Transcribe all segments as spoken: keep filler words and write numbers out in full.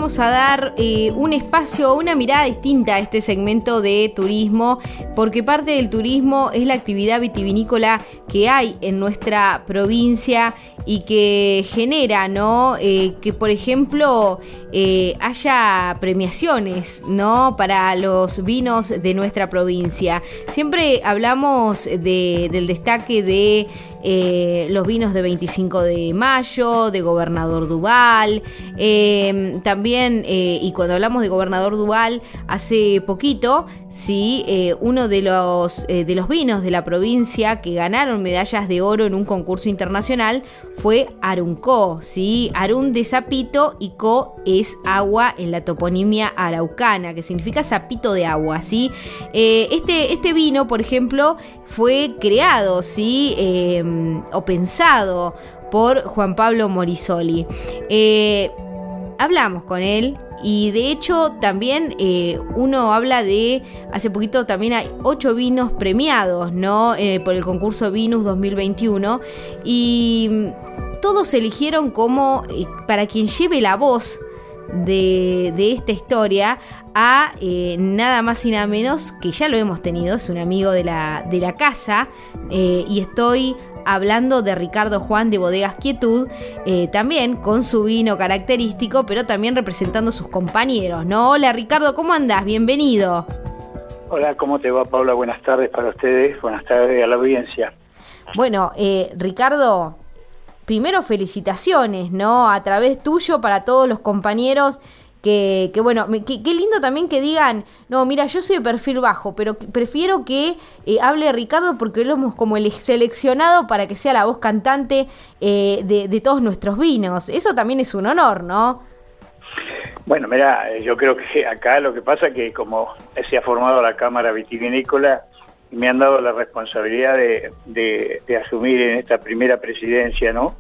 vamos a dar eh, un espacio, una mirada distinta a este segmento de turismo, porque parte del turismo es la actividad vitivinícola que hay en nuestra provincia y que genera, ¿no? Eh, que, por ejemplo, eh, haya premiaciones, ¿no? Para los vinos de nuestra provincia. Siempre hablamos de, del destaque de Eh, los vinos de veinticinco de mayo, de Gobernador Duval, eh, también, eh, y cuando hablamos de Gobernador Duval, hace poquito, sí, eh, uno de los, eh, de los vinos de la provincia que ganaron medallas de oro en un concurso internacional fue Aruncó, sí, Arun de sapito y Co es agua en la toponimia araucana, que significa sapito de agua, sí. Eh, este, este vino, por ejemplo, fue creado, sí, eh, o pensado por Juan Pablo Morisoli. Eh, hablamos con él y de hecho también eh, uno habla de, hace poquito también hay ocho vinos premiados, ¿no? Eh, por el concurso Vinus dos mil veintiuno y todos se eligieron como eh, para quien lleve la voz de, de esta historia a eh, nada más y nada menos que ya lo hemos tenido, es un amigo de la, de la casa eh, y estoy hablando de Ricardo Juan de Bodegas Quietud, eh, también con su vino característico, pero también representando a sus compañeros, ¿no? Hola Ricardo, ¿cómo andás? Bienvenido. Hola, ¿cómo te va, Paula? Buenas tardes para ustedes, buenas tardes a la audiencia. Bueno, eh, Ricardo, primero felicitaciones, ¿no? A través tuyo para todos los compañeros que, que bueno, que, qué lindo también que digan, no, mira, yo soy de perfil bajo, pero prefiero que eh, hable Ricardo porque lo hemos como seleccionado para que sea la voz cantante eh, de, de todos nuestros vinos. Eso también es un honor, ¿no? Bueno, mira, yo creo que acá lo que pasa es que como se ha formado la Cámara Vitivinícola y me han dado la responsabilidad de, de, de asumir en esta primera presidencia, ¿no?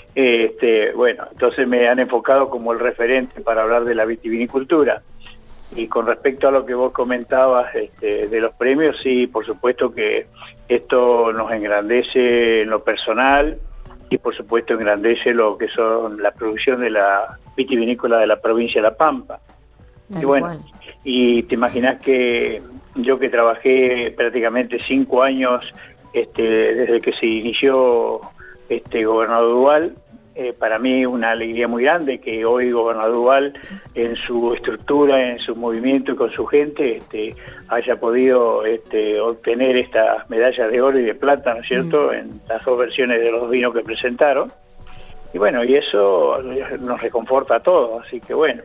Este, bueno, entonces me han enfocado como el referente para hablar de la vitivinicultura. Y con respecto a lo que vos comentabas este, de los premios, sí, por supuesto que esto nos engrandece en lo personal y por supuesto engrandece lo que son la producción de la vitivinícola de la provincia de La Pampa. Tal y bueno, cual. Y te imaginas que yo que trabajé prácticamente cinco años este, desde que se inició este Gobernador Duval, eh, para mí una alegría muy grande que hoy Gobernador Duval en su estructura, en su movimiento y con su gente este, haya podido este, obtener estas medallas de oro y de plata, ¿no es cierto?, mm. en las dos versiones de los vinos que presentaron. Y bueno, y eso nos reconforta a todos, así que bueno.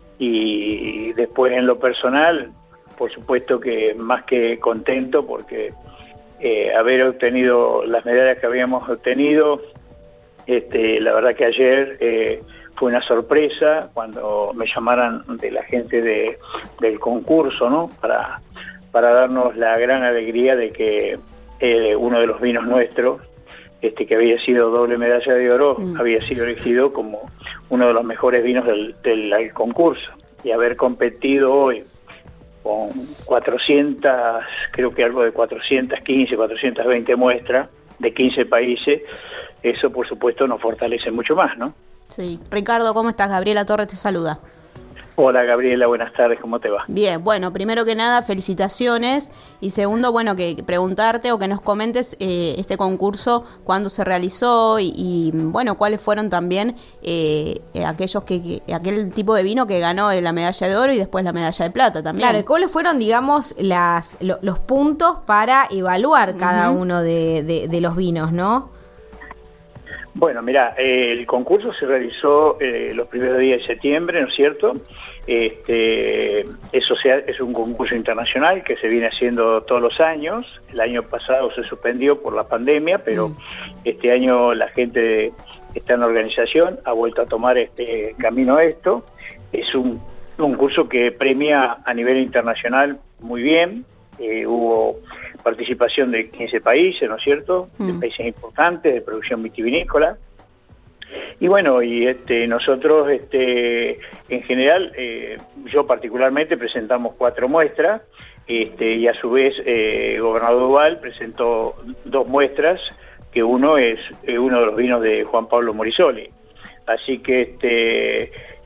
Y después en lo personal, por supuesto que más que contento porque Eh, haber obtenido las medallas que habíamos obtenido, este, la verdad que ayer eh, fue una sorpresa cuando me llamaran de la gente de, del concurso, ¿no? Para, para darnos la gran alegría de que eh, uno de los vinos nuestros, este, que había sido doble medalla de oro, mm. había sido elegido como uno de los mejores vinos del, del, del concurso. Y haber competido hoy con cuatrocientas, creo que algo de cuatrocientas quince, cuatrocientas veinte muestras de quince países, eso por supuesto nos fortalece mucho más, ¿no? Sí. Ricardo, ¿cómo estás? Gabriela Torres te saluda. Hola Gabriela, buenas tardes, ¿cómo te va? Bien, bueno, primero que nada, felicitaciones, y segundo, bueno, que preguntarte o que nos comentes eh, este concurso, cuándo se realizó y, y bueno, cuáles fueron también eh, aquellos que, que, aquel tipo de vino que ganó la medalla de oro y después la medalla de plata también. Claro, ¿cuáles fueron, digamos, las lo, los puntos para evaluar cada uh-huh. uno de, de, de los vinos, ¿no? Bueno, mira, eh, el concurso se realizó eh, los primeros días de septiembre, ¿no es cierto? Este, eso sea, es un concurso internacional que se viene haciendo todos los años. El año pasado se suspendió por la pandemia, pero mm. este año la gente está en la organización, ha vuelto a tomar este camino a esto. Es un, un curso que premia a nivel internacional muy bien. Eh, hubo participación de quince países, ¿no es cierto?, mm. de países importantes de producción vitivinícola. Y bueno, y este nosotros este en general, eh, yo particularmente presentamos cuatro muestras, este y a su vez eh, Gobernador Duval presentó dos muestras, que uno es eh, uno de los vinos de Juan Pablo Morisoli. Así que este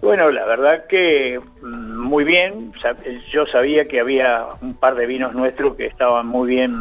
Bueno, la verdad que muy bien. Yo sabía que había un par de vinos nuestros que estaban muy bien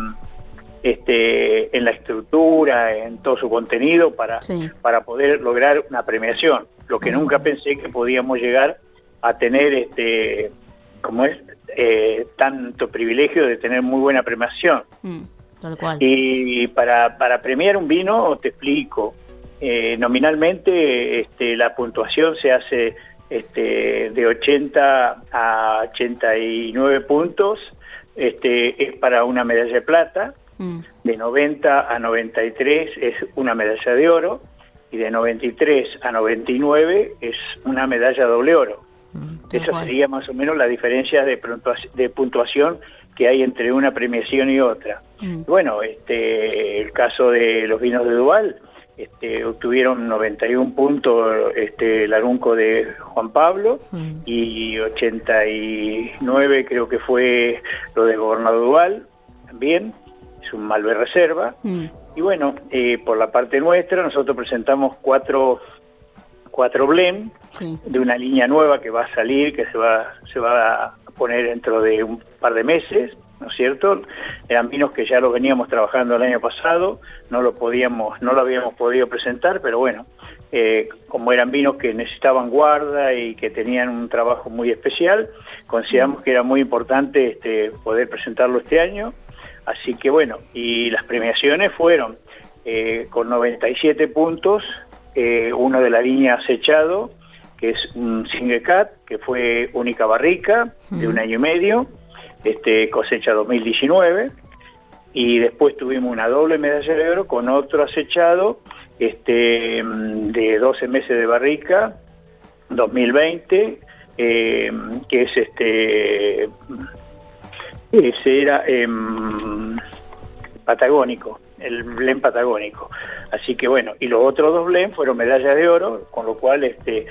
este, en la estructura, en todo su contenido, para, sí. para poder lograr una premiación. Lo que uh-huh. nunca pensé que podíamos llegar a tener, este, como es, eh, tanto privilegio de tener muy buena premiación. Mm, tal cual. Y para, para premiar un vino, te explico, eh, nominalmente este, la puntuación se hace este, de ochenta a ochenta y nueve puntos, este, es para una medalla de plata, mm. de noventa a noventa y tres es una medalla de oro, y de noventa y tres a noventa y nueve es una medalla doble oro. Mm, Esa cual. sería más o menos la diferencia de, de puntuación que hay entre una premiación y otra. Mm. Bueno, este, el caso de los vinos de Duval, este, obtuvieron noventa y un puntos este, el Arunco de Juan Pablo, mm. y ochenta y nueve creo que fue lo de Gobernador Duval, también, es un Malbec Reserva. Mm. Y bueno, eh, por la parte nuestra, nosotros presentamos cuatro, cuatro blend sí. de una línea nueva que va a salir, que se va, se va a poner dentro de un par de meses, ¿no es cierto? Eran vinos que ya los veníamos trabajando el año pasado, no lo podíamos, no lo habíamos podido presentar, pero bueno, eh, como eran vinos que necesitaban guarda y que tenían un trabajo muy especial, consideramos que era muy importante este, poder presentarlo este año. Así que bueno, y las premiaciones fueron eh, con noventa y siete puntos, eh, uno de la línea Acechado, que es un single cat, que fue única barrica, uh-huh. de un año y medio, este, cosecha dos mil diecinueve, y después tuvimos una doble medalla de oro con otro acechado, este, de doce meses de barrica, dos mil veinte, eh, que es este... Ese era eh, patagónico, el blend patagónico. Así que bueno, y los otros dos blend fueron medallas de oro, con lo cual, este,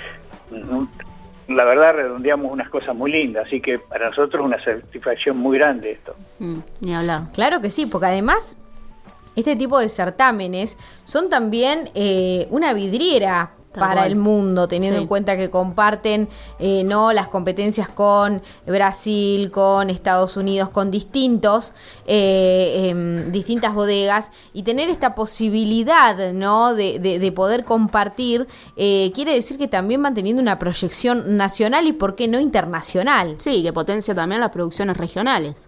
la verdad, redondeamos unas cosas muy lindas. Así que para nosotros es una satisfacción muy grande esto. Mm, ni hablar. Claro que sí, porque además este tipo de certámenes son también eh, una vidriera para el mundo, teniendo sí. en cuenta que comparten eh, no las competencias con Brasil, con Estados Unidos, con distintos eh, eh, distintas bodegas, y tener esta posibilidad no de, de, de poder compartir eh, quiere decir que también van teniendo una proyección nacional y por qué no internacional. Sí, que potencia también las producciones regionales.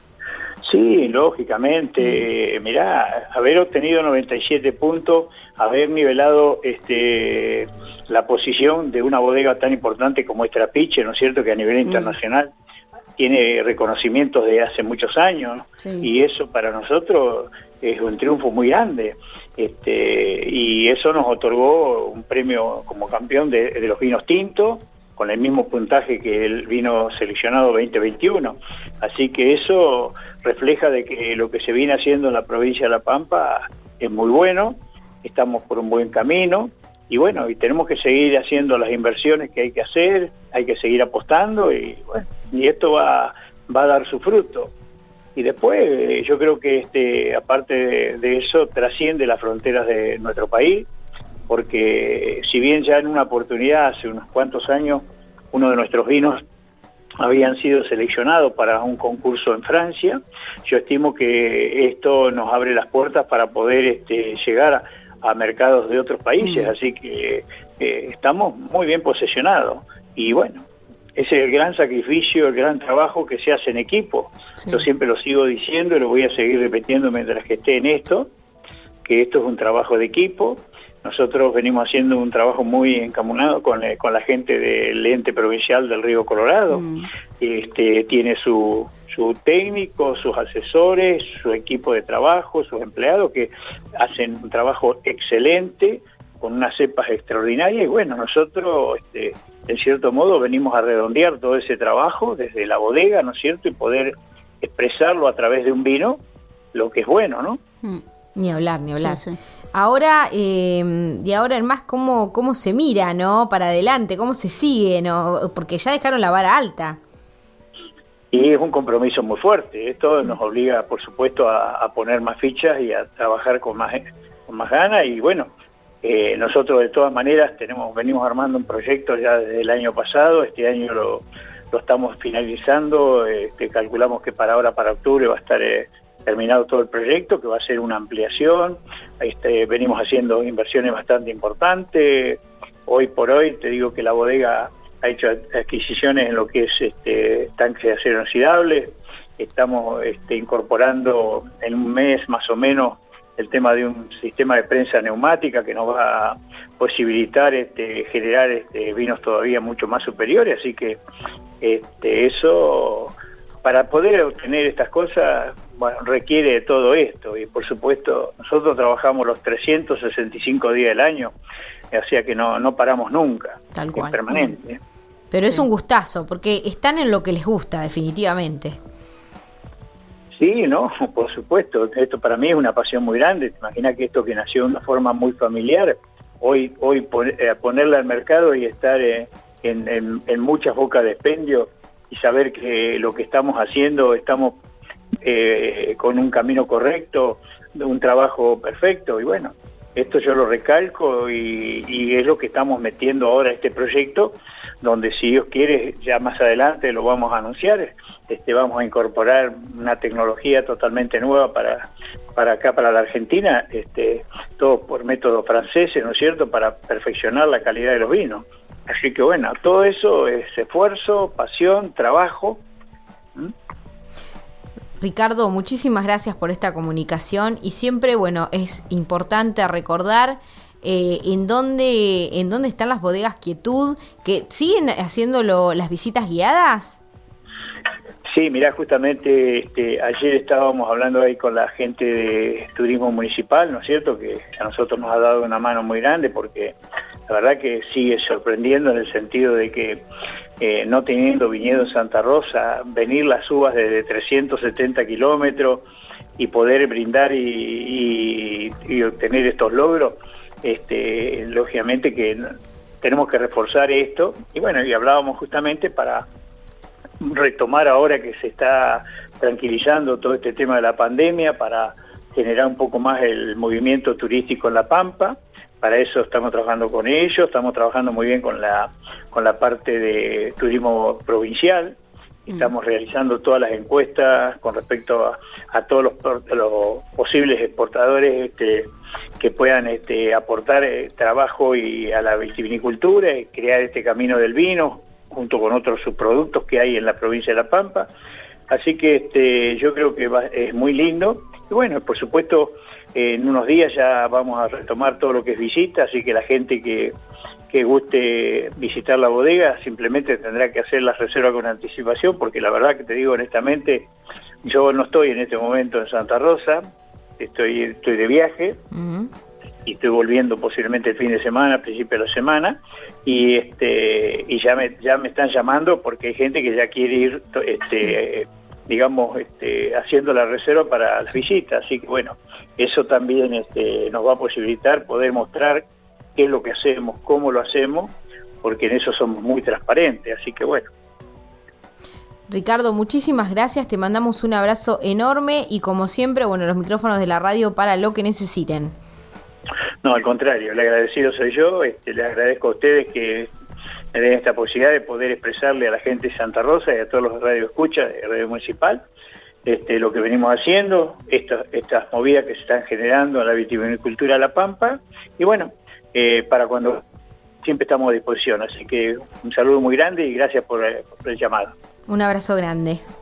Sí, lógicamente. Mm. Mirá, haber obtenido noventa y siete puntos, haber nivelado este la posición de una bodega tan importante como es Trapiche, ¿no es cierto?, que a nivel internacional mm. tiene reconocimientos de hace muchos años, sí. y eso para nosotros es un triunfo muy grande, este y eso nos otorgó un premio como campeón de, de los vinos tintos, con el mismo puntaje que el vino seleccionado veinte veintiuno. Así que eso refleja de que lo que se viene haciendo en la provincia de La Pampa es muy bueno, estamos por un buen camino, y bueno, y tenemos que seguir haciendo las inversiones que hay que hacer, hay que seguir apostando, y bueno, y esto va, va a dar su fruto. Y después eh, yo creo que este aparte de, de eso trasciende las fronteras de nuestro país, porque si bien ya en una oportunidad hace unos cuantos años uno de nuestros vinos habían sido seleccionados para un concurso en Francia, yo estimo que esto nos abre las puertas para poder este, llegar a, a mercados de otros países, mm. así que eh, estamos muy bien posesionados, y bueno, ese es el gran sacrificio, el gran trabajo que se hace en equipo. Sí. Yo siempre lo sigo diciendo y lo voy a seguir repitiendo mientras que esté en esto, que esto es un trabajo de equipo. Nosotros venimos haciendo un trabajo muy encaminado con, eh, con la gente del ente provincial del Río Colorado. Mm. Este, tiene su, su técnico, sus asesores, su equipo de trabajo, sus empleados que hacen un trabajo excelente, con unas cepas extraordinarias, y bueno, nosotros este, en cierto modo venimos a redondear todo ese trabajo desde la bodega, ¿no es cierto?, y poder expresarlo a través de un vino, lo que es bueno, ¿no? Mm. Ni hablar, ni hablar. Sí, sí. Ahora, eh, de ahora en más, ¿cómo, cómo se mira, no? Para adelante, ¿cómo se sigue, no? Porque ya dejaron la vara alta. Y es un compromiso muy fuerte. Esto sí. nos obliga, por supuesto, a, a poner más fichas y a trabajar con más, con más ganas. Y bueno, Eh, nosotros de todas maneras tenemos venimos armando un proyecto ya desde el año pasado, este año lo, lo estamos finalizando, este, calculamos que para ahora, para octubre, va a estar eh, terminado todo el proyecto, que va a ser una ampliación. Este, venimos haciendo inversiones bastante importantes. Hoy por hoy te digo que la bodega ha hecho adquisiciones en lo que es este, tanques de acero inoxidable. Estamos este, incorporando en un mes más o menos el tema de un sistema de prensa neumática que nos va a posibilitar este, generar este, vinos todavía mucho más superiores, así que este, eso, para poder obtener estas cosas, bueno, requiere de todo esto, y por supuesto nosotros trabajamos los trescientos sesenta y cinco días del año, o sea que no, no paramos nunca, Tal cual. Es permanente. Pero Sí. es un gustazo, porque están en lo que les gusta, definitivamente. Sí, no, por supuesto, esto para mí es una pasión muy grande. Te imaginas que esto que nació de una forma muy familiar, hoy hoy pon, eh, ponerla al mercado y estar eh, en, en, en muchas bocas de expendio y saber que lo que estamos haciendo, estamos eh, con un camino correcto, un trabajo perfecto, y bueno, esto yo lo recalco y, y es lo que estamos metiendo ahora este proyecto, donde si Dios quiere, ya más adelante lo vamos a anunciar, este, vamos a incorporar una tecnología totalmente nueva para, para acá, para la Argentina, este, todo por métodos franceses, ¿no es cierto?, para perfeccionar la calidad de los vinos. Así que bueno, todo eso es esfuerzo, pasión, trabajo. ¿Mm? Ricardo, muchísimas gracias por esta comunicación y siempre, bueno, es importante recordar eh, en dónde en dónde están las bodegas Quietud, que siguen haciéndolo las visitas guiadas. Sí, mirá, justamente este, ayer estábamos hablando ahí con la gente de turismo municipal, ¿no es cierto?, que a nosotros nos ha dado una mano muy grande, porque la verdad que sigue sorprendiendo en el sentido de que eh, no teniendo viñedo en Santa Rosa, venir las uvas desde trescientos setenta kilómetros y poder brindar y, y, y obtener estos logros, este, lógicamente que tenemos que reforzar esto, y bueno, y hablábamos justamente para retomar ahora que se está tranquilizando todo este tema de la pandemia, para generar un poco más el movimiento turístico en La Pampa. Para eso estamos trabajando con ellos, estamos trabajando muy bien con la con la parte de turismo provincial. Estamos mm. realizando todas las encuestas con respecto a, a todos los, los posibles exportadores este, que puedan este, aportar eh, trabajo y a la vitivinicultura y crear este camino del vino junto con otros subproductos que hay en la provincia de La Pampa. Así que este, yo creo que va, es muy lindo. Y bueno, por supuesto, eh, en unos días ya vamos a retomar todo lo que es visita, así que la gente que, que guste visitar la bodega simplemente tendrá que hacer la reserva con anticipación, porque la verdad que te digo honestamente, yo no estoy en este momento en Santa Rosa, estoy, estoy de viaje, uh-huh. y estoy volviendo posiblemente el fin de semana, al principio de la semana, y este y ya me ya me están llamando porque hay gente que ya quiere ir este digamos este haciendo la reserva para las visitas, así que bueno, eso también este nos va a posibilitar poder mostrar qué es lo que hacemos, cómo lo hacemos, porque en eso somos muy transparentes, así que bueno. Ricardo, muchísimas gracias, te mandamos un abrazo enorme y como siempre, bueno, los micrófonos de la radio para lo que necesiten. No, al contrario, el agradecido soy yo, este, les agradezco a ustedes que me den esta posibilidad de poder expresarle a la gente de Santa Rosa y a todos los radioescuchas de Radio Municipal este, lo que venimos haciendo, estas, estas movidas que se están generando en la vitivinicultura de La Pampa, y bueno, eh, para cuando siempre estamos a disposición, así que un saludo muy grande y gracias por, por el llamado. Un abrazo grande.